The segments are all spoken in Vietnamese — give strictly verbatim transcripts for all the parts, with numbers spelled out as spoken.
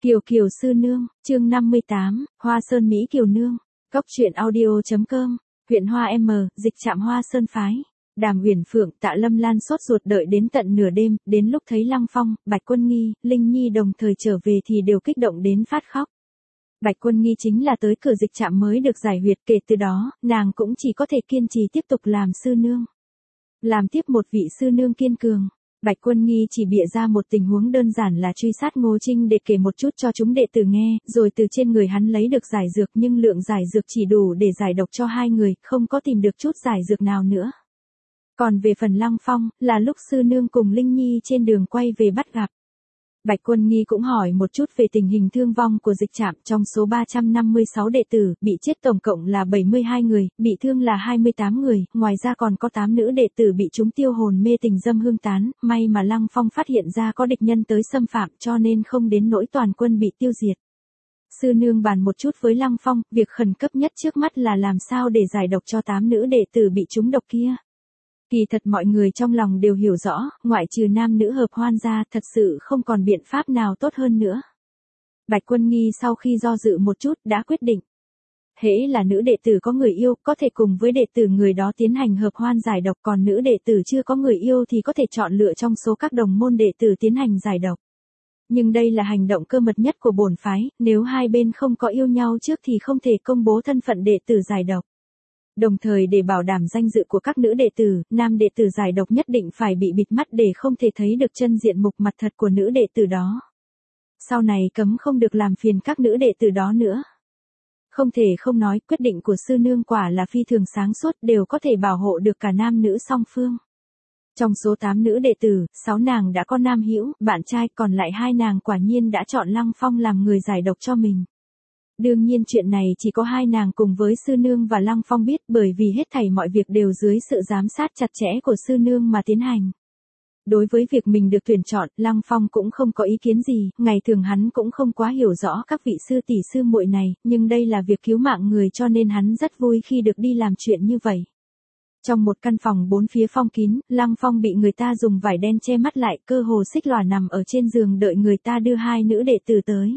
Kiều Kiều Sư Nương, chương năm mươi tám, Hoa Sơn Mỹ Kiều Nương, Cốc truyện audio.com, huyện Hoa M, dịch trạm Hoa Sơn Phái. Đàm Uyển Phượng, Tạ Lâm Lan sốt ruột đợi đến tận nửa đêm, đến lúc thấy Lăng Phong, Bạch Quân Nghi, Linh Nhi đồng thời trở về thì đều kích động đến phát khóc. Bạch Quân Nghi chính là tới cửa dịch trạm mới được giải huyệt, kể từ đó, nàng cũng chỉ có thể kiên trì tiếp tục làm sư nương. Làm tiếp một vị sư nương kiên cường. Bạch Quân Nghi chỉ bịa ra một tình huống đơn giản là truy sát Ngô Trinh để kể một chút cho chúng đệ tử nghe, rồi từ trên người hắn lấy được giải dược, nhưng lượng giải dược chỉ đủ để giải độc cho hai người, không có tìm được chút giải dược nào nữa. Còn về phần Lăng Phong, là lúc sư nương cùng Linh Nhi trên đường quay về bắt gặp. Bạch Quân Nghi cũng hỏi một chút về tình hình thương vong của dịch trạm, trong số ba trăm năm mươi sáu đệ tử, bị chết tổng cộng là bảy mươi hai người, bị thương là hai mươi tám người, ngoài ra còn có tám nữ đệ tử bị chúng tiêu hồn mê tình dâm hương tán, may mà Lăng Phong phát hiện ra có địch nhân tới xâm phạm cho nên không đến nỗi toàn quân bị tiêu diệt. Sư nương bàn một chút với Lăng Phong, việc khẩn cấp nhất trước mắt là làm sao để giải độc cho tám nữ đệ tử bị trúng độc kia. Kỳ thật mọi người trong lòng đều hiểu rõ, ngoại trừ nam nữ hợp hoan ra, thật sự không còn biện pháp nào tốt hơn nữa. Bạch Quân Nghi sau khi do dự một chút đã quyết định. Hễ là nữ đệ tử có người yêu, có thể cùng với đệ tử người đó tiến hành hợp hoan giải độc, còn nữ đệ tử chưa có người yêu thì có thể chọn lựa trong số các đồng môn đệ tử tiến hành giải độc. Nhưng đây là hành động cơ mật nhất của bổn phái, nếu hai bên không có yêu nhau trước thì không thể công bố thân phận đệ tử giải độc. Đồng thời để bảo đảm danh dự của các nữ đệ tử, nam đệ tử giải độc nhất định phải bị bịt mắt để không thể thấy được chân diện mục mặt thật của nữ đệ tử đó. Sau này cấm không được làm phiền các nữ đệ tử đó nữa. Không thể không nói, quyết định của sư nương quả là phi thường sáng suốt, đều có thể bảo hộ được cả nam nữ song phương. Trong số tám nữ đệ tử, sáu nàng đã có nam hữu, bạn trai, còn lại hai nàng quả nhiên đã chọn Lăng Phong làm người giải độc cho mình. Đương nhiên chuyện này chỉ có hai nàng cùng với sư nương và Lăng Phong biết, bởi vì hết thảy mọi việc đều dưới sự giám sát chặt chẽ của sư nương mà tiến hành. Đối với việc mình được tuyển chọn, Lăng Phong cũng không có ý kiến gì, ngày thường hắn cũng không quá hiểu rõ các vị sư tỷ sư muội này, nhưng đây là việc cứu mạng người cho nên hắn rất vui khi được đi làm chuyện như vậy. Trong một căn phòng bốn phía phong kín, Lăng Phong bị người ta dùng vải đen che mắt lại, cơ hồ xích lòa nằm ở trên giường đợi người ta đưa hai nữ đệ tử tới.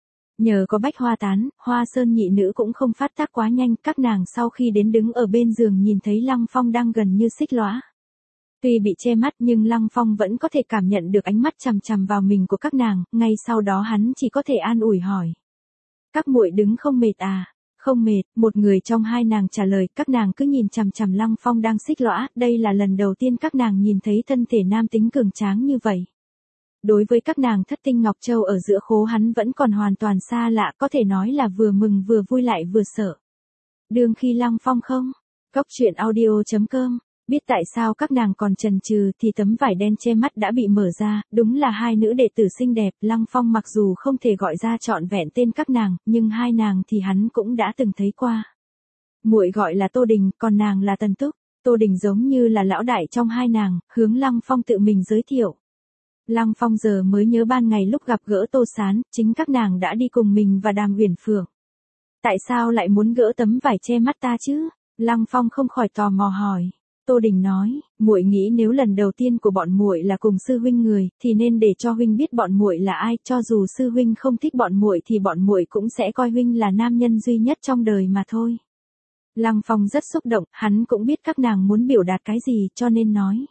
Nhờ có bách hoa tán, Hoa Sơn nhị nữ cũng không phát tác quá nhanh, các nàng sau khi đến đứng ở bên giường nhìn thấy Lăng Phong đang gần như xích lõa. Tuy bị che mắt nhưng Lăng Phong vẫn có thể cảm nhận được ánh mắt chằm chằm vào mình của các nàng, ngay sau đó hắn chỉ có thể an ủi hỏi. Các muội đứng không mệt à? Không mệt, một người trong hai nàng trả lời, các nàng cứ nhìn chằm chằm Lăng Phong đang xích lõa, đây là lần đầu tiên các nàng nhìn thấy thân thể nam tính cường tráng như vậy. Đối với các nàng thất tinh Ngọc Châu ở giữa khố hắn vẫn còn hoàn toàn xa lạ, có thể nói là vừa mừng vừa vui lại vừa sợ. Đương khi Lăng Phong không? Cốc truyện audio.com, biết tại sao các nàng còn chần chừ thì tấm vải đen che mắt đã bị mở ra, đúng là hai nữ đệ tử xinh đẹp, Lăng Phong mặc dù không thể gọi ra trọn vẹn tên các nàng, nhưng hai nàng thì hắn cũng đã từng thấy qua. Muội gọi là Tô Đình, còn nàng là Tần Túc, Tô Đình giống như là lão đại trong hai nàng, hướng Lăng Phong tự mình giới thiệu. Lăng Phong giờ mới nhớ ban ngày lúc gặp gỡ Tô Sán, chính các nàng đã đi cùng mình và Đàm Uyển Phượng. Tại sao lại muốn gỡ tấm vải che mắt ta chứ? Lăng Phong không khỏi tò mò hỏi. Tô Đình nói, muội nghĩ nếu lần đầu tiên của bọn muội là cùng sư huynh người, thì nên để cho huynh biết bọn muội là ai, cho dù sư huynh không thích bọn muội thì bọn muội cũng sẽ coi huynh là nam nhân duy nhất trong đời mà thôi. Lăng Phong rất xúc động, hắn cũng biết các nàng muốn biểu đạt cái gì cho nên nói.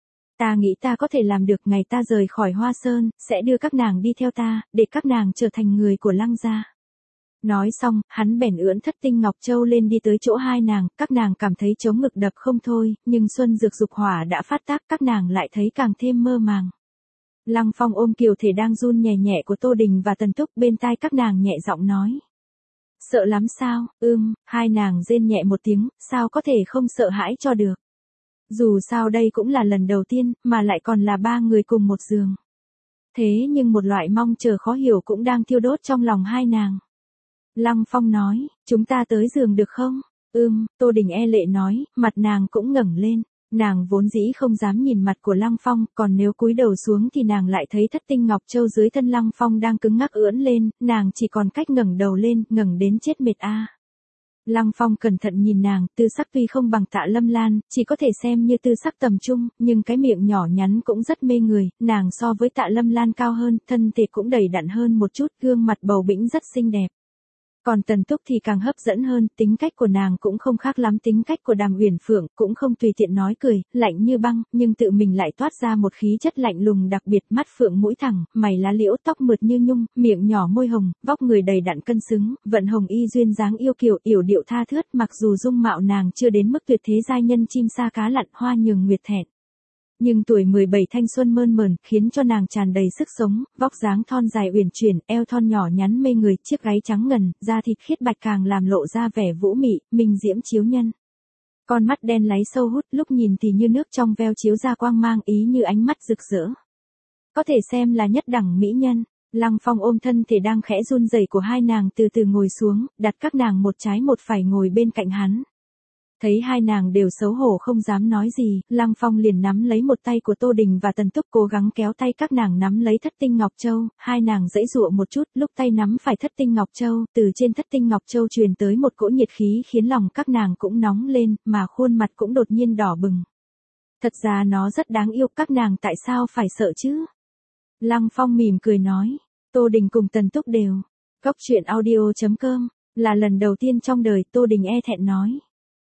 Ta nghĩ ta có thể làm được, ngày ta rời khỏi Hoa Sơn, sẽ đưa các nàng đi theo ta, để các nàng trở thành người của Lăng gia. Nói xong, hắn bèn ưỡn thất tinh Ngọc Châu lên đi tới chỗ hai nàng, các nàng cảm thấy chống ngực đập không thôi, nhưng xuân dược dục hỏa đã phát tác, các nàng lại thấy càng thêm mơ màng. Lăng Phong ôm kiều thể đang run nhẹ nhẹ của Tô Đình và Tần Túc bên tai các nàng nhẹ giọng nói. Sợ lắm sao? Ưm, hai nàng rên nhẹ một tiếng, sao có thể không sợ hãi cho được. Dù sao đây cũng là lần đầu tiên, mà lại còn là ba người cùng một giường. Thế nhưng một loại mong chờ khó hiểu cũng đang thiêu đốt trong lòng hai nàng. Lăng Phong nói, chúng ta tới giường được không? Ừm, Tô Đình e lệ nói, mặt nàng cũng ngẩng lên. Nàng vốn dĩ không dám nhìn mặt của Lăng Phong, còn nếu cúi đầu xuống thì nàng lại thấy thất tinh Ngọc Châu dưới thân Lăng Phong đang cứng ngắc ưỡn lên, nàng chỉ còn cách ngẩng đầu lên, ngẩng đến chết mệt a. Lăng Phong cẩn thận nhìn nàng, tư sắc tuy không bằng Tạ Lâm Lan, chỉ có thể xem như tư sắc tầm trung, nhưng cái miệng nhỏ nhắn cũng rất mê người, nàng so với Tạ Lâm Lan cao hơn, thân thể cũng đầy đặn hơn một chút, gương mặt bầu bĩnh rất xinh đẹp. Còn Tần Túc thì càng hấp dẫn hơn, tính cách của nàng cũng không khác lắm tính cách của Đàm Uyển Phượng, cũng không tùy tiện nói cười, lạnh như băng, nhưng tự mình lại toát ra một khí chất lạnh lùng đặc biệt, mắt phượng mũi thẳng, mày lá liễu, tóc mượt như nhung, miệng nhỏ môi hồng, vóc người đầy đặn cân xứng, vận hồng y duyên dáng yêu kiều, yểu điệu tha thướt, mặc dù dung mạo nàng chưa đến mức tuyệt thế giai nhân chim sa cá lặn, hoa nhường nguyệt thẹn. Nhưng tuổi mười bảy thanh xuân mơn mởn, khiến cho nàng tràn đầy sức sống, vóc dáng thon dài uyển chuyển, eo thon nhỏ nhắn mê người, chiếc gáy trắng ngần, da thịt khiết bạch càng làm lộ ra vẻ vũ mị, minh diễm chiếu nhân. Con mắt đen láy sâu hút, lúc nhìn thì như nước trong veo chiếu ra quang mang ý như ánh mắt rực rỡ. Có thể xem là nhất đẳng mỹ nhân. Lăng Phong ôm thân thể đang khẽ run rẩy của hai nàng từ từ ngồi xuống, đặt các nàng một trái một phải ngồi bên cạnh hắn. Thấy hai nàng đều xấu hổ không dám nói gì, Lăng Phong liền nắm lấy một tay của Tô Đình và Tần Túc cố gắng kéo tay các nàng nắm lấy thất tinh ngọc châu, hai nàng giãy giụa một chút, lúc tay nắm phải thất tinh ngọc châu, từ trên thất tinh ngọc châu truyền tới một cỗ nhiệt khí khiến lòng các nàng cũng nóng lên, mà khuôn mặt cũng đột nhiên đỏ bừng. Thật ra nó rất đáng yêu, các nàng tại sao phải sợ chứ? Lăng Phong mỉm cười nói, Tô Đình cùng Tần Túc đều. Cốc truyện audio chấm com, là lần đầu tiên trong đời Tô Đình e thẹn nói.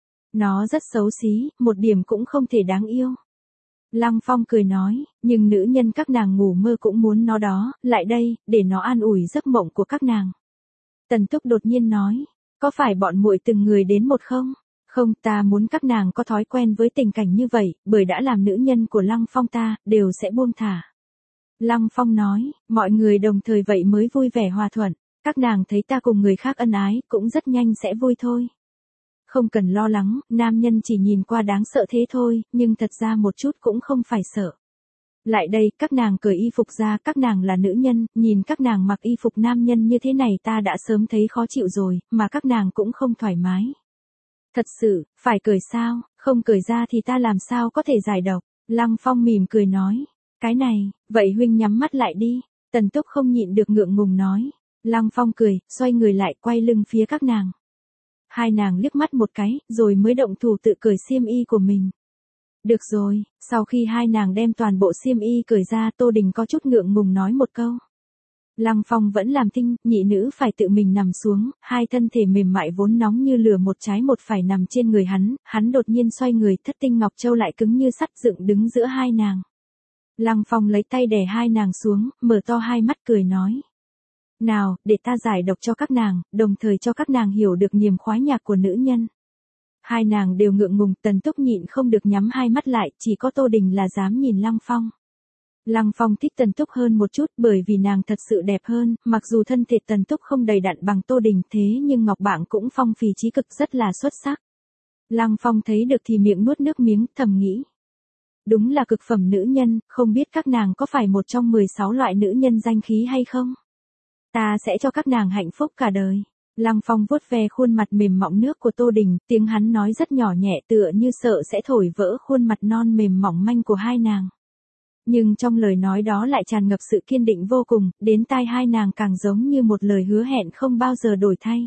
Nó rất xấu xí, một điểm cũng không thể đáng yêu. Lăng Phong cười nói, nhưng nữ nhân các nàng ngủ mơ cũng muốn nó đó, lại đây, để nó an ủi giấc mộng của các nàng. Tần Túc đột nhiên nói, có phải bọn muội từng người đến một không? Không, ta muốn các nàng có thói quen với tình cảnh như vậy, bởi đã làm nữ nhân của Lăng Phong ta, đều sẽ buông thả. Lăng Phong nói, mọi người đồng thời vậy mới vui vẻ hòa thuận, các nàng thấy ta cùng người khác ân ái, cũng rất nhanh sẽ vui thôi. Không cần lo lắng, nam nhân chỉ nhìn qua đáng sợ thế thôi, nhưng thật ra một chút cũng không phải sợ. Lại đây, các nàng cởi y phục ra, các nàng là nữ nhân, nhìn các nàng mặc y phục nam nhân như thế này ta đã sớm thấy khó chịu rồi, mà các nàng cũng không thoải mái. Thật sự, phải cởi sao, không cởi ra thì ta làm sao có thể giải độc. Lăng Phong mỉm cười nói, cái này, vậy huynh nhắm mắt lại đi. Tần Túc không nhịn được ngượng ngùng nói. Lăng Phong cười, xoay người lại quay lưng phía các nàng. Hai nàng liếc mắt một cái, rồi mới động thủ tự cởi xiêm y của mình. Được rồi, sau khi hai nàng đem toàn bộ xiêm y cởi ra, Tô Đình có chút ngượng ngùng nói một câu. Lăng Phong vẫn làm thinh, nhị nữ phải tự mình nằm xuống, hai thân thể mềm mại vốn nóng như lửa một trái một phải nằm trên người hắn, hắn đột nhiên xoay người, thất tinh ngọc châu lại cứng như sắt dựng đứng giữa hai nàng. Lăng Phong lấy tay đè hai nàng xuống, mở to hai mắt cười nói. Nào, để ta giải độc cho các nàng, đồng thời cho các nàng hiểu được niềm khoái nhạc của nữ nhân. Hai nàng đều ngượng ngùng, Tần Túc nhịn không được nhắm hai mắt lại, chỉ có Tô Đình là dám nhìn Lăng Phong. Lăng Phong thích Tần Túc hơn một chút bởi vì nàng thật sự đẹp hơn, mặc dù thân thể Tần Túc không đầy đặn bằng Tô Đình thế nhưng ngọc bảng cũng phong phì trí cực rất là xuất sắc. Lăng Phong thấy được thì miệng nuốt nước miếng, thầm nghĩ. Đúng là cực phẩm nữ nhân, không biết các nàng có phải một trong mười sáu loại nữ nhân danh khí hay không? Ta sẽ cho các nàng hạnh phúc cả đời. Lăng Phong vuốt ve khuôn mặt mềm mọng nước của Tô Đình, tiếng hắn nói rất nhỏ nhẹ tựa như sợ sẽ thổi vỡ khuôn mặt non mềm mỏng manh của hai nàng. Nhưng trong lời nói đó lại tràn ngập sự kiên định vô cùng, đến tai hai nàng càng giống như một lời hứa hẹn không bao giờ đổi thay.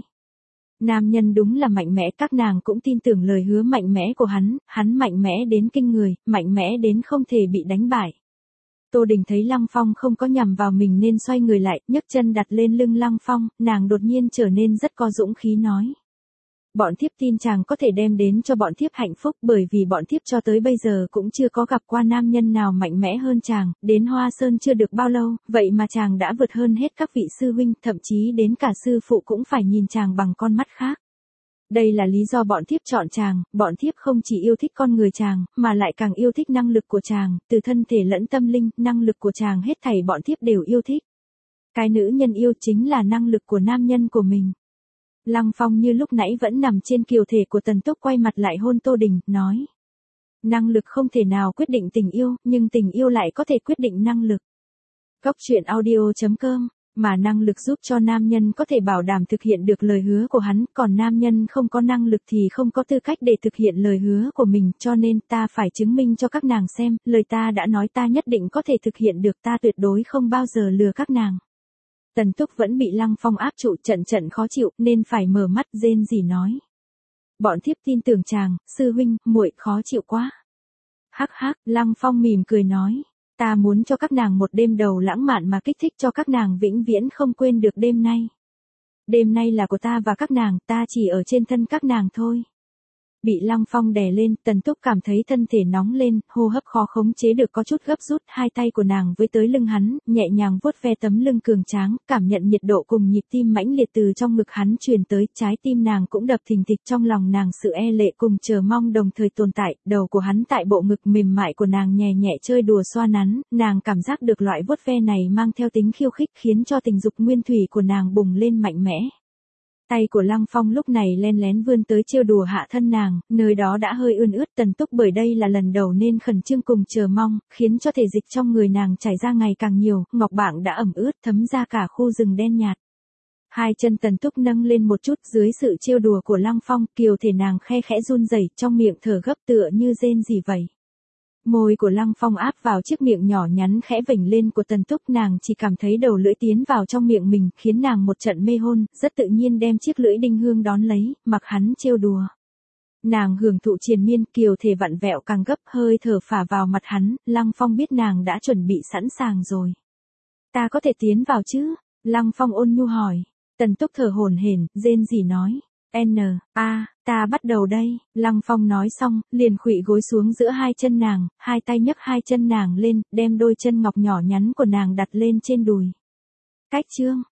Nam nhân đúng là mạnh mẽ, các nàng cũng tin tưởng lời hứa mạnh mẽ của hắn, hắn mạnh mẽ đến kinh người, mạnh mẽ đến không thể bị đánh bại. Tô Đình thấy Lăng Phong không có nhằm vào mình nên xoay người lại, nhấc chân đặt lên lưng Lăng Phong, nàng đột nhiên trở nên rất có dũng khí nói. Bọn thiếp tin chàng có thể đem đến cho bọn thiếp hạnh phúc bởi vì bọn thiếp cho tới bây giờ cũng chưa có gặp qua nam nhân nào mạnh mẽ hơn chàng, đến Hoa Sơn chưa được bao lâu, vậy mà chàng đã vượt hơn hết các vị sư huynh, thậm chí đến cả sư phụ cũng phải nhìn chàng bằng con mắt khác. Đây là lý do bọn thiếp chọn chàng, bọn thiếp không chỉ yêu thích con người chàng, mà lại càng yêu thích năng lực của chàng, từ thân thể lẫn tâm linh, năng lực của chàng hết thảy bọn thiếp đều yêu thích. Cái nữ nhân yêu chính là năng lực của nam nhân của mình. Lăng Phong như lúc nãy vẫn nằm trên kiều thể của Tần Túc quay mặt lại hôn Tô Đình, nói. Năng lực không thể nào quyết định tình yêu, nhưng tình yêu lại có thể quyết định năng lực. Cốc truyện audio chấm com, mà năng lực giúp cho nam nhân có thể bảo đảm thực hiện được lời hứa của hắn, còn nam nhân không có năng lực thì không có tư cách để thực hiện lời hứa của mình, cho nên ta phải chứng minh cho các nàng xem, lời ta đã nói ta nhất định có thể thực hiện được, ta tuyệt đối không bao giờ lừa các nàng. Tần Túc vẫn bị Lăng Phong áp trụ trận trận khó chịu nên phải mở mắt rên rỉ nói. Bọn thiếp tin tưởng chàng, sư huynh, muội khó chịu quá. Hắc hắc, Lăng Phong mỉm cười nói. Ta muốn cho các nàng một đêm đầu lãng mạn mà kích thích cho các nàng vĩnh viễn không quên được đêm nay. Đêm nay là của ta và các nàng, ta chỉ ở trên thân các nàng thôi. Bị Lăng Phong đè lên, Tần Túc cảm thấy thân thể nóng lên, hô hấp khó khống chế được có chút gấp rút, hai tay của nàng với tới lưng hắn, nhẹ nhàng vuốt ve tấm lưng cường tráng, cảm nhận nhiệt độ cùng nhịp tim mãnh liệt từ trong ngực hắn truyền tới, trái tim nàng cũng đập thình thịch, trong lòng nàng sự e lệ cùng chờ mong đồng thời tồn tại, đầu của hắn tại bộ ngực mềm mại của nàng nhẹ nhẹ chơi đùa xoa nắn, nàng cảm giác được loại vuốt ve này mang theo tính khiêu khích khiến cho tình dục nguyên thủy của nàng bùng lên mạnh mẽ. Tay của Lăng Phong lúc này len lén vươn tới trêu đùa hạ thân nàng, nơi đó đã hơi ươn ướt. Tần Túc bởi đây là lần đầu nên khẩn trương cùng chờ mong, khiến cho thể dịch trong người nàng chảy ra ngày càng nhiều, ngọc bảng đã ẩm ướt thấm ra cả khu rừng đen nhạt. Hai chân Tần Túc nâng lên một chút dưới sự trêu đùa của Lăng Phong, kiều thể nàng khe khẽ run rẩy, trong miệng thở gấp tựa như rên rỉ vậy. Môi của Lăng Phong áp vào chiếc miệng nhỏ nhắn khẽ vểnh lên của Tần Túc, nàng chỉ cảm thấy đầu lưỡi tiến vào trong miệng mình, khiến nàng một trận mê hôn, rất tự nhiên đem chiếc lưỡi đinh hương đón lấy, mặc hắn trêu đùa. Nàng hưởng thụ triền miên, kiều thể vặn vẹo càng gấp, hơi thở phả vào mặt hắn, Lăng Phong biết nàng đã chuẩn bị sẵn sàng rồi. Ta có thể tiến vào chứ? Lăng Phong ôn nhu hỏi. Tần Túc thở hổn hển, rên rỉ nói. N, a, ta bắt đầu đây. Lăng Phong nói xong, liền khuỵu gối xuống giữa hai chân nàng, hai tay nhấc hai chân nàng lên, đem đôi chân ngọc nhỏ nhắn của nàng đặt lên trên đùi. Cách chương